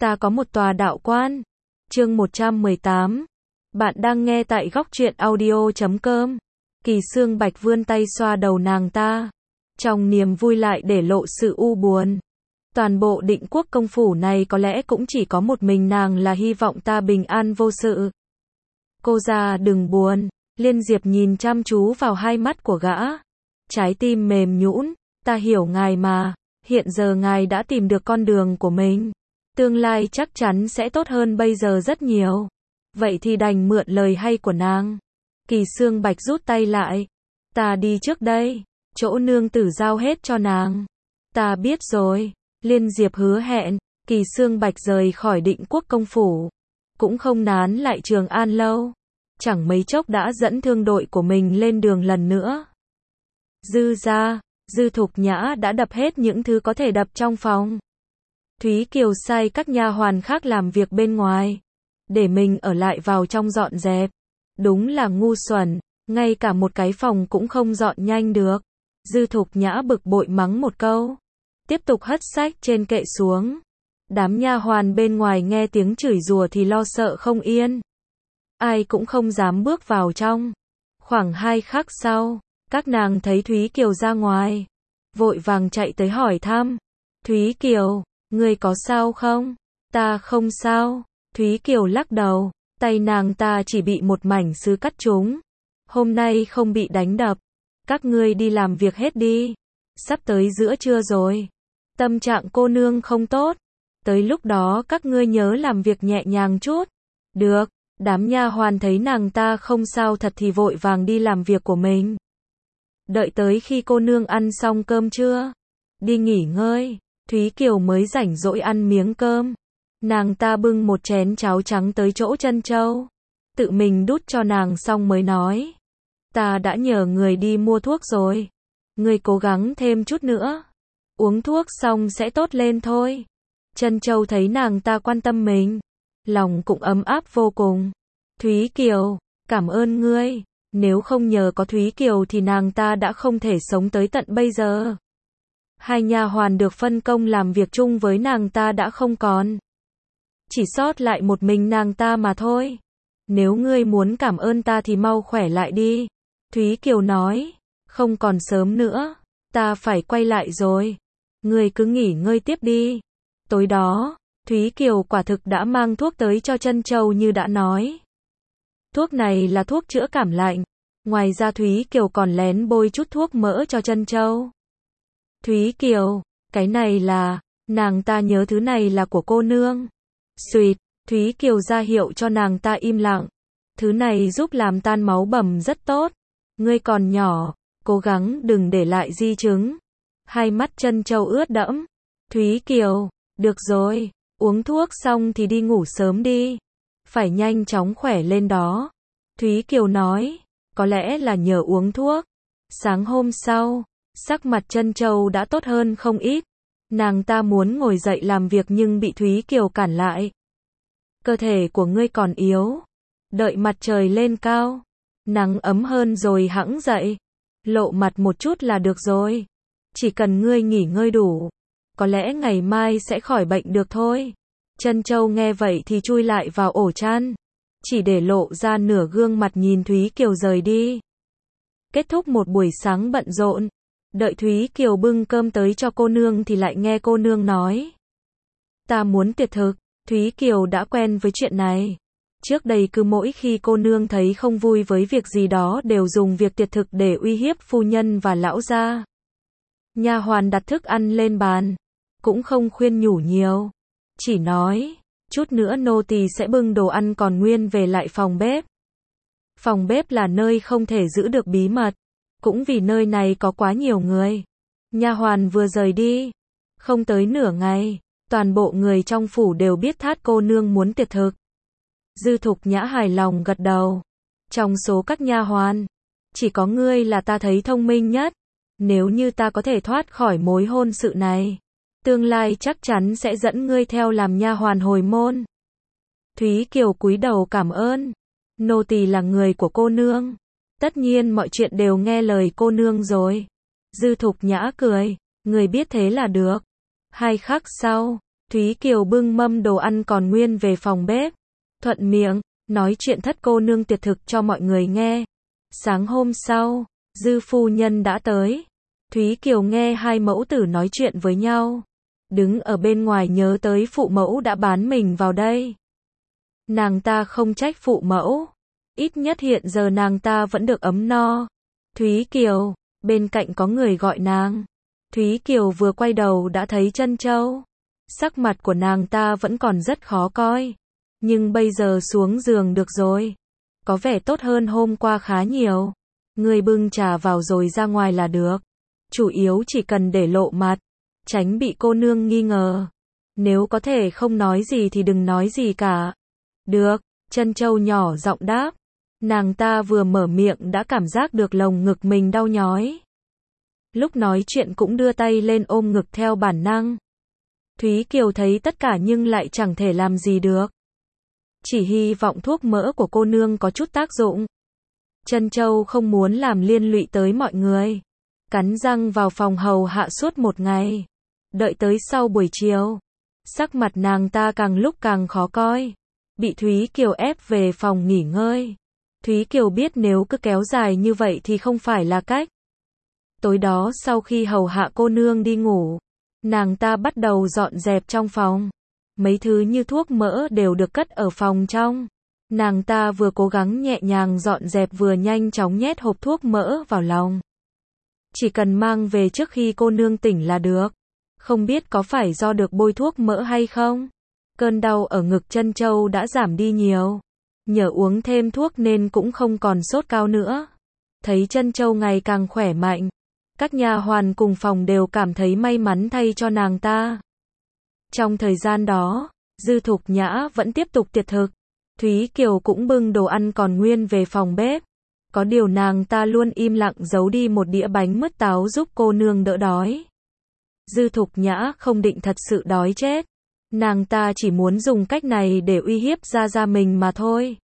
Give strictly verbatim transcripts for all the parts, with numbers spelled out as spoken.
Ta có một tòa đạo quan. Chương một trăm mười tám. Bạn đang nghe tại góc truyện audio chấm com. Kỳ Xương Bạch vươn tay xoa đầu nàng ta. Trong niềm vui lại để lộ sự u buồn. Toàn bộ Định Quốc công phủ này có lẽ cũng chỉ có một mình nàng là hy vọng ta bình an vô sự. Cô già đừng buồn. Liên Diệp nhìn chăm chú vào hai mắt của gã. Trái tim mềm nhũn. Ta hiểu ngài mà. Hiện giờ ngài đã tìm được con đường của mình. Tương lai chắc chắn sẽ tốt hơn bây giờ rất nhiều. Vậy thì đành mượn lời hay của nàng. Kỳ Xương Bạch rút tay lại. Ta đi trước đây. Chỗ nương tử giao hết cho nàng. Ta biết rồi. Liên Diệp hứa hẹn. Kỳ Xương Bạch rời khỏi Định Quốc công phủ. Cũng không nán lại Trường An lâu. Chẳng mấy chốc đã dẫn thương đội của mình lên đường lần nữa. Dư gia, Dư Thục Nhã đã đập hết những thứ có thể đập trong phòng. Thúy Kiều sai các nha hoàn khác làm việc bên ngoài, để mình ở lại vào trong dọn dẹp. Đúng là ngu xuẩn, ngay cả một cái phòng cũng không dọn nhanh được. Dư Thục Nhã bực bội mắng một câu, tiếp tục hất sách trên kệ xuống. Đám nha hoàn bên ngoài nghe tiếng chửi rủa thì lo sợ không yên. Ai cũng không dám bước vào trong. Khoảng hai khắc sau, các nàng thấy Thúy Kiều ra ngoài, vội vàng chạy tới hỏi thăm. Thúy Kiều, ngươi có sao không? Ta không sao. Thúy Kiều lắc đầu, tay nàng ta chỉ bị một mảnh sứ cắt trúng. Hôm nay không bị đánh đập. Các ngươi đi làm việc hết đi. Sắp tới giữa trưa rồi. Tâm trạng cô nương không tốt. Tới lúc đó các ngươi nhớ làm việc nhẹ nhàng chút. Được. Đám nha hoàn thấy nàng ta không sao thật thì vội vàng đi làm việc của mình. Đợi tới khi cô nương ăn xong cơm trưa, đi nghỉ ngơi, Thúy Kiều mới rảnh rỗi ăn miếng cơm. Nàng ta bưng một chén cháo trắng tới chỗ Trân Châu, tự mình đút cho nàng xong mới nói. Ta đã nhờ người đi mua thuốc rồi. Người cố gắng thêm chút nữa. Uống thuốc xong sẽ tốt lên thôi. Trân Châu thấy nàng ta quan tâm mình, lòng cũng ấm áp vô cùng. Thúy Kiều, cảm ơn ngươi. Nếu không nhờ có Thúy Kiều thì nàng ta đã không thể sống tới tận bây giờ. Hai nha hoàn được phân công làm việc chung với nàng ta đã không còn. Chỉ sót lại một mình nàng ta mà thôi. Nếu ngươi muốn cảm ơn ta thì mau khỏe lại đi. Thúy Kiều nói, không còn sớm nữa. Ta phải quay lại rồi. Ngươi cứ nghỉ ngơi tiếp đi. Tối đó, Thúy Kiều quả thực đã mang thuốc tới cho Trân Châu như đã nói. Thuốc này là thuốc chữa cảm lạnh. Ngoài ra Thúy Kiều còn lén bôi chút thuốc mỡ cho Trân Châu. Thúy Kiều, cái này là, nàng ta nhớ thứ này là của cô nương. Xuyệt, Thúy Kiều ra hiệu cho nàng ta im lặng. Thứ này giúp làm tan máu bầm rất tốt. Ngươi còn nhỏ, cố gắng đừng để lại di chứng. Hai mắt Trân Châu ướt đẫm. Thúy Kiều, được rồi, uống thuốc xong thì đi ngủ sớm đi. Phải nhanh chóng khỏe lên đó. Thúy Kiều nói, có lẽ là nhờ uống thuốc. Sáng hôm sau, sắc mặt Trân Châu đã tốt hơn không ít. Nàng ta muốn ngồi dậy làm việc nhưng bị Thúy Kiều cản lại. Cơ thể của ngươi còn yếu. Đợi mặt trời lên cao, nắng ấm hơn rồi hẵng dậy. Lộ mặt một chút là được rồi. Chỉ cần ngươi nghỉ ngơi đủ, có lẽ ngày mai sẽ khỏi bệnh được thôi. Trân Châu nghe vậy thì chui lại vào ổ chăn, chỉ để lộ ra nửa gương mặt nhìn Thúy Kiều rời đi. Kết thúc một buổi sáng bận rộn, đợi Thúy Kiều bưng cơm tới cho cô nương thì lại nghe cô nương nói. Ta muốn tiệc thực. Thúy Kiều đã quen với chuyện này. Trước đây cứ mỗi khi cô nương thấy không vui với việc gì đó đều dùng việc tiệc thực để uy hiếp phu nhân và lão gia. Nha hoàn đặt thức ăn lên bàn, cũng không khuyên nhủ nhiều. Chỉ nói, chút nữa nô tỳ sẽ bưng đồ ăn còn nguyên về lại phòng bếp. Phòng bếp là nơi không thể giữ được bí mật, cũng vì nơi này có quá nhiều người. Nha hoàn vừa rời đi, không tới nửa ngày, toàn bộ người trong phủ đều biết Thát cô nương muốn tiệc thực. Dư Thục Nhã hài lòng gật đầu. Trong số các nha hoàn, chỉ có ngươi là ta thấy thông minh nhất. Nếu như ta có thể thoát khỏi mối hôn sự này, tương lai chắc chắn sẽ dẫn ngươi theo làm nha hoàn hồi môn. Thúy Kiều cúi đầu cảm ơn. Nô tỳ là người của cô nương. Tất nhiên mọi chuyện đều nghe lời cô nương rồi. Dư Thục Nhã cười. Người biết thế là được. Hai khắc sau, Thúy Kiều bưng mâm đồ ăn còn nguyên về phòng bếp. Thuận miệng, nói chuyện thất cô nương tuyệt thực cho mọi người nghe. Sáng hôm sau, Dư phu nhân đã tới. Thúy Kiều nghe hai mẫu tử nói chuyện với nhau. Đứng ở bên ngoài nhớ tới phụ mẫu đã bán mình vào đây. Nàng ta không trách phụ mẫu. Ít nhất hiện giờ nàng ta vẫn được ấm no. Thúy Kiều, bên cạnh có người gọi nàng. Thúy Kiều vừa quay đầu đã thấy Trân Châu. Sắc mặt của nàng ta vẫn còn rất khó coi. Nhưng bây giờ xuống giường được rồi. Có vẻ tốt hơn hôm qua khá nhiều. Người bưng trà vào rồi ra ngoài là được. Chủ yếu chỉ cần để lộ mặt. Tránh bị cô nương nghi ngờ. Nếu có thể không nói gì thì đừng nói gì cả. Được, Trân Châu nhỏ giọng đáp. Nàng ta vừa mở miệng đã cảm giác được lồng ngực mình đau nhói. Lúc nói chuyện cũng đưa tay lên ôm ngực theo bản năng. Thúy Kiều thấy tất cả nhưng lại chẳng thể làm gì được. Chỉ hy vọng thuốc mỡ của cô nương có chút tác dụng. Trân Châu không muốn làm liên lụy tới mọi người. Cắn răng vào phòng hầu hạ suốt một ngày. Đợi tới sau buổi chiều. Sắc mặt nàng ta càng lúc càng khó coi. Bị Thúy Kiều ép về phòng nghỉ ngơi. Thúy Kiều biết nếu cứ kéo dài như vậy thì không phải là cách. Tối đó sau khi hầu hạ cô nương đi ngủ, nàng ta bắt đầu dọn dẹp trong phòng. Mấy thứ như thuốc mỡ đều được cất ở phòng trong. Nàng ta vừa cố gắng nhẹ nhàng dọn dẹp vừa nhanh chóng nhét hộp thuốc mỡ vào lòng. Chỉ cần mang về trước khi cô nương tỉnh là được. Không biết có phải do được bôi thuốc mỡ hay không? Cơn đau ở ngực Trân Châu đã giảm đi nhiều. Nhờ uống thêm thuốc nên cũng không còn sốt cao nữa. Thấy Trân Châu ngày càng khỏe mạnh. Các nha hoàn cùng phòng đều cảm thấy may mắn thay cho nàng ta. Trong thời gian đó, Dư Thục Nhã vẫn tiếp tục tiệc thực. Thúy Kiều cũng bưng đồ ăn còn nguyên về phòng bếp. Có điều nàng ta luôn im lặng giấu đi một đĩa bánh mứt táo giúp cô nương đỡ đói. Dư Thục Nhã không định thật sự đói chết. Nàng ta chỉ muốn dùng cách này để uy hiếp Gia Gia mình mà thôi.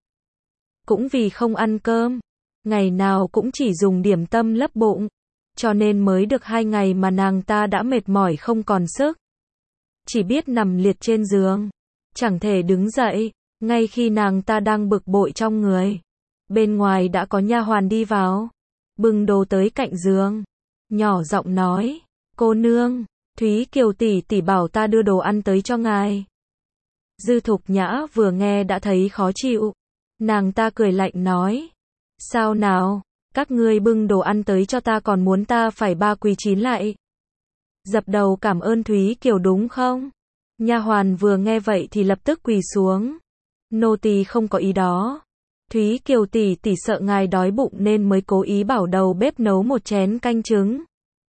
Cũng vì không ăn cơm, ngày nào cũng chỉ dùng điểm tâm lấp bụng, cho nên mới được hai ngày mà nàng ta đã mệt mỏi không còn sức. Chỉ biết nằm liệt trên giường, chẳng thể đứng dậy. Ngay khi nàng ta đang bực bội trong người, bên ngoài đã có nha hoàn đi vào, bưng đồ tới cạnh giường, nhỏ giọng nói, cô nương, Thúy Kiều tỷ tỷ bảo ta đưa đồ ăn tới cho ngài. Dư Thục Nhã vừa nghe đã thấy khó chịu, nàng ta cười lạnh nói, sao nào, các ngươi bưng đồ ăn tới cho ta còn muốn ta phải ba quỳ chín lại. Dập đầu cảm ơn Thúy Kiều đúng không? Nha hoàn vừa nghe vậy thì lập tức quỳ xuống. Nô tỳ không có ý đó. Thúy Kiều tỷ tỷ sợ ngài đói bụng nên mới cố ý bảo đầu bếp nấu một chén canh trứng.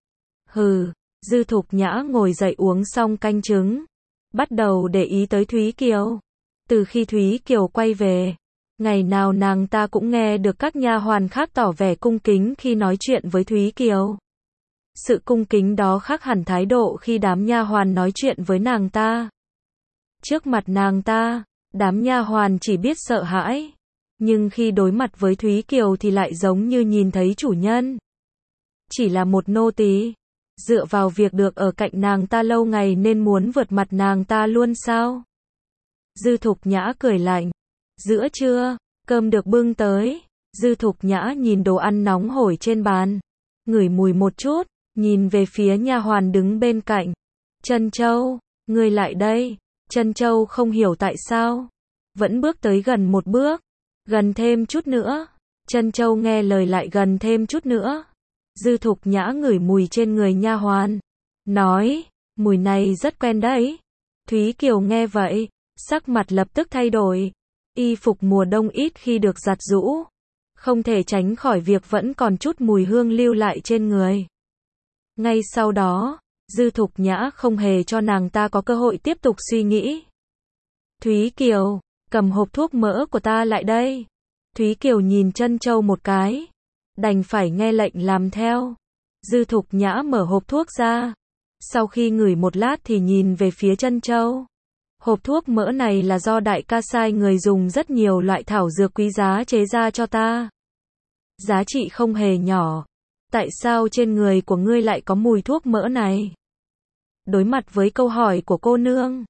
Hừ, Dư Thục Nhã ngồi dậy uống xong canh trứng, bắt đầu để ý tới Thúy Kiều. Từ khi Thúy Kiều quay về, ngày nào nàng ta cũng nghe được các nha hoàn khác tỏ vẻ cung kính khi nói chuyện với Thúy Kiều. Sự cung kính đó khác hẳn thái độ khi đám nha hoàn nói chuyện với nàng ta. Trước mặt nàng ta, đám nha hoàn chỉ biết sợ hãi, nhưng khi đối mặt với Thúy Kiều thì lại giống như nhìn thấy chủ nhân. Chỉ là một nô tỳ, dựa vào việc được ở cạnh nàng ta lâu ngày nên muốn vượt mặt nàng ta luôn sao? Dư Thục Nhã cười lạnh. Giữa trưa, cơm được bưng tới. Dư Thục Nhã nhìn đồ ăn nóng hổi trên bàn, ngửi mùi một chút, nhìn về phía nha hoàn đứng bên cạnh. Trân Châu, ngươi lại đây. Trân Châu không hiểu tại sao, vẫn bước tới gần một bước, gần thêm chút nữa. Trân Châu nghe lời lại gần thêm chút nữa. Dư Thục Nhã ngửi mùi trên người nha hoàn, nói, mùi này rất quen đấy. Thúy Kiều nghe vậy, sắc mặt lập tức thay đổi. Y phục mùa đông ít khi được giặt giũ, không thể tránh khỏi việc vẫn còn chút mùi hương lưu lại trên người. Ngay sau đó, Dư Thục Nhã không hề cho nàng ta có cơ hội tiếp tục suy nghĩ. Thúy Kiều, cầm hộp thuốc mỡ của ta lại đây. Thúy Kiều nhìn Trân Châu một cái, đành phải nghe lệnh làm theo. Dư Thục Nhã mở hộp thuốc ra, sau khi ngửi một lát thì nhìn về phía Trân Châu. Hộp thuốc mỡ này là do đại ca sai người dùng rất nhiều loại thảo dược quý giá chế ra cho ta. Giá trị không hề nhỏ. Tại sao trên người của ngươi lại có mùi thuốc mỡ này? Đối mặt với câu hỏi của cô nương,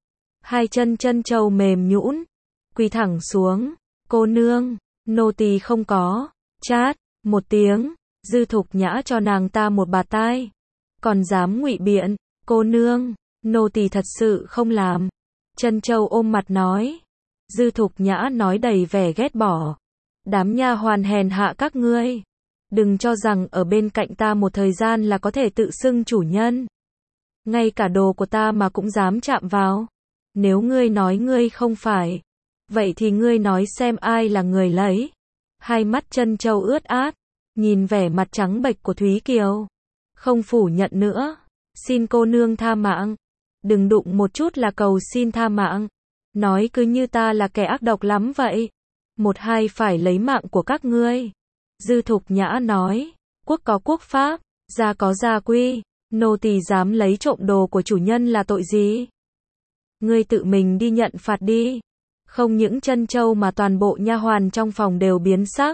Hai chân Trân Châu mềm nhũn, quỳ thẳng xuống. Cô nương, nô tỳ không có. Chát, một tiếng, Dư Thục Nhã cho nàng ta một bạt tai. Còn dám ngụy biện, cô nương, nô tỳ thật sự không làm. Trân Châu ôm mặt nói. Dư Thục Nhã nói đầy vẻ ghét bỏ. Đám nha hoàn hèn hạ các ngươi. Đừng cho rằng ở bên cạnh ta một thời gian là có thể tự xưng chủ nhân. Ngay cả đồ của ta mà cũng dám chạm vào. Nếu ngươi nói ngươi không phải, vậy thì ngươi nói xem ai là người lấy. Hai mắt Trân Châu ướt át, nhìn vẻ mặt trắng bệch của Thúy Kiều. Không phủ nhận nữa. Xin cô nương tha mạng. Đừng đụng một chút là cầu xin tha mạng. Nói cứ như ta là kẻ ác độc lắm vậy. Một hai phải lấy mạng của các ngươi. Dư Thục Nhã nói. Quốc có quốc pháp, gia có gia quy. Nô tỳ dám lấy trộm đồ của chủ nhân là tội gì? Ngươi tự mình đi nhận phạt đi. Không những Trân Châu mà toàn bộ nha hoàn trong phòng đều biến sắc.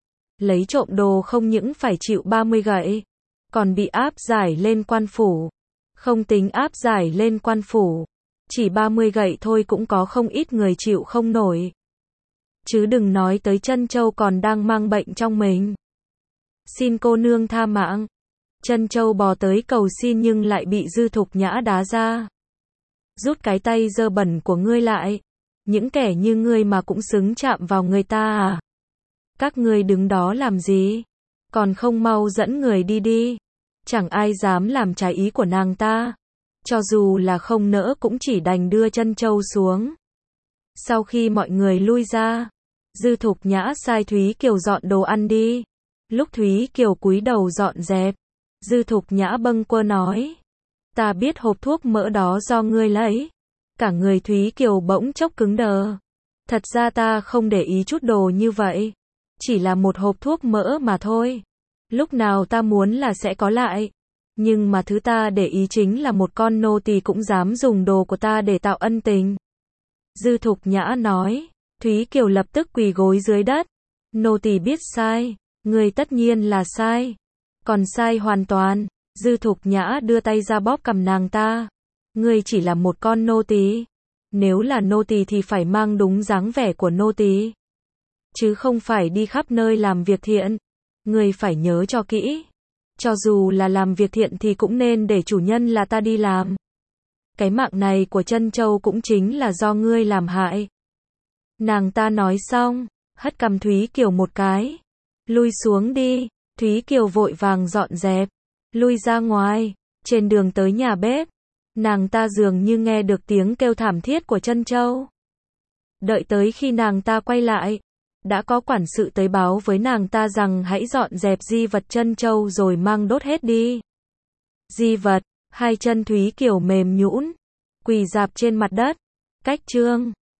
Lấy trộm đồ không những phải chịu ba mươi gậy, còn bị áp giải lên quan phủ. Không tính áp giải lên quan phủ, chỉ ba mươi gậy thôi cũng có không ít người chịu không nổi. Chứ đừng nói tới Trân Châu còn đang mang bệnh trong mình. Xin cô nương tha mạng. Trân Châu bò tới cầu xin nhưng lại bị Dư Thục Nhã đá ra. Rút cái tay dơ bẩn của ngươi lại. Những kẻ như ngươi mà cũng xứng chạm vào người ta à? Các ngươi đứng đó làm gì? Còn không mau dẫn người đi đi. Chẳng ai dám làm trái ý của nàng ta. Cho dù là không nỡ cũng chỉ đành đưa Trân Châu xuống. Sau khi mọi người lui ra, Dư Thục Nhã sai Thúy Kiều dọn đồ ăn đi. Lúc Thúy Kiều cúi đầu dọn dẹp, Dư Thục Nhã bâng quơ nói. Ta biết hộp thuốc mỡ đó do ngươi lấy. Cả người Thúy Kiều bỗng chốc cứng đờ. Thật ra ta không để ý chút đồ như vậy. Chỉ là một hộp thuốc mỡ mà thôi. Lúc nào ta muốn là sẽ có lại. Nhưng mà thứ ta để ý chính là một con nô tỳ cũng dám dùng đồ của ta để tạo ân tình. Dư Thục Nhã nói. Thúy Kiều lập tức quỳ gối dưới đất. Nô tỳ biết sai. Người tất nhiên là sai. Còn sai hoàn toàn. Dư Thục Nhã đưa tay ra bóp cằm nàng ta. Ngươi chỉ là một con nô tỳ. Nếu là nô tỳ thì phải mang đúng dáng vẻ của nô tỳ, chứ không phải đi khắp nơi làm việc thiện. Ngươi phải nhớ cho kỹ. Cho dù là làm việc thiện thì cũng nên để chủ nhân là ta đi làm. Cái mạng này của Trân Châu cũng chính là do ngươi làm hại. Nàng ta nói xong, hất cằm Thúy Kiều một cái. Lui xuống đi. Thúy Kiều vội vàng dọn dẹp, lui ra ngoài. Trên đường tới nhà bếp, nàng ta dường như nghe được tiếng kêu thảm thiết của Trân Châu. Đợi tới khi nàng ta quay lại, đã có quản sự tới báo với nàng ta rằng hãy dọn dẹp di vật Trân Châu rồi mang đốt hết đi. Di vật, hai chân Thúy Kiều mềm nhũn, quỳ rạp trên mặt đất. Cách chương